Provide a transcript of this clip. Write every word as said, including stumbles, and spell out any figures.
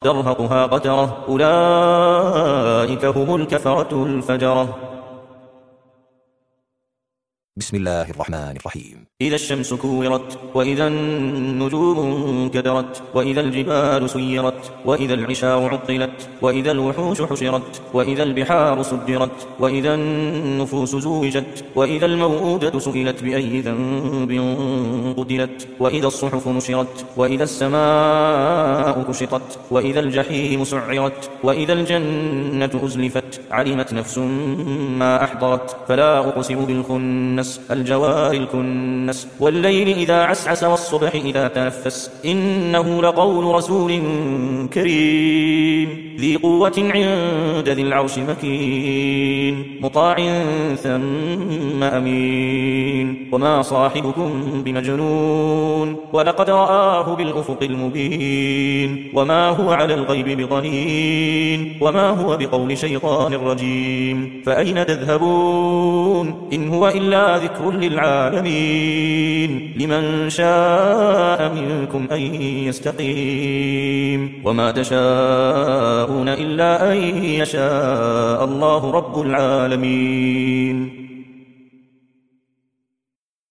ترهقها قترة أولئك هم الكفرة الفجرة. بسم الله الرحمن الرحيم. إذا الشمس كورت وإذا النجوم انكدرت وإذا الجبال سيرت وإذا العشار عطلت وإذا الوحوش حشرت وإذا البحار سجرت وإذا النفوس زوجت وإذا الموءودة سئلت بأي ذنب قتلت وإذا الصحف نشرت وإذا السماء كشطت وإذا الجحيم سعرت وإذا الجنة أزلفت علمت نفس ما أحضرت. فلا أقسم بالخنس الجوار الكنس والليل إذا عسعس والصبح إذا تنفس إنه لقول رسول كريم ذي قوة عند ذي العرش مكين مطاع ثم أمين وما صاحبكم بمجنون ولقد رآه بالأفق المبين وما هو على الغيب بضنين وما هو بقول شيطان رجيم. فأين تذهبون إن هو إلا ذكر للعالمين لمن شاء منكم أن يستقيم وما تشاءون إلا أن يشاء الله رب العالمين.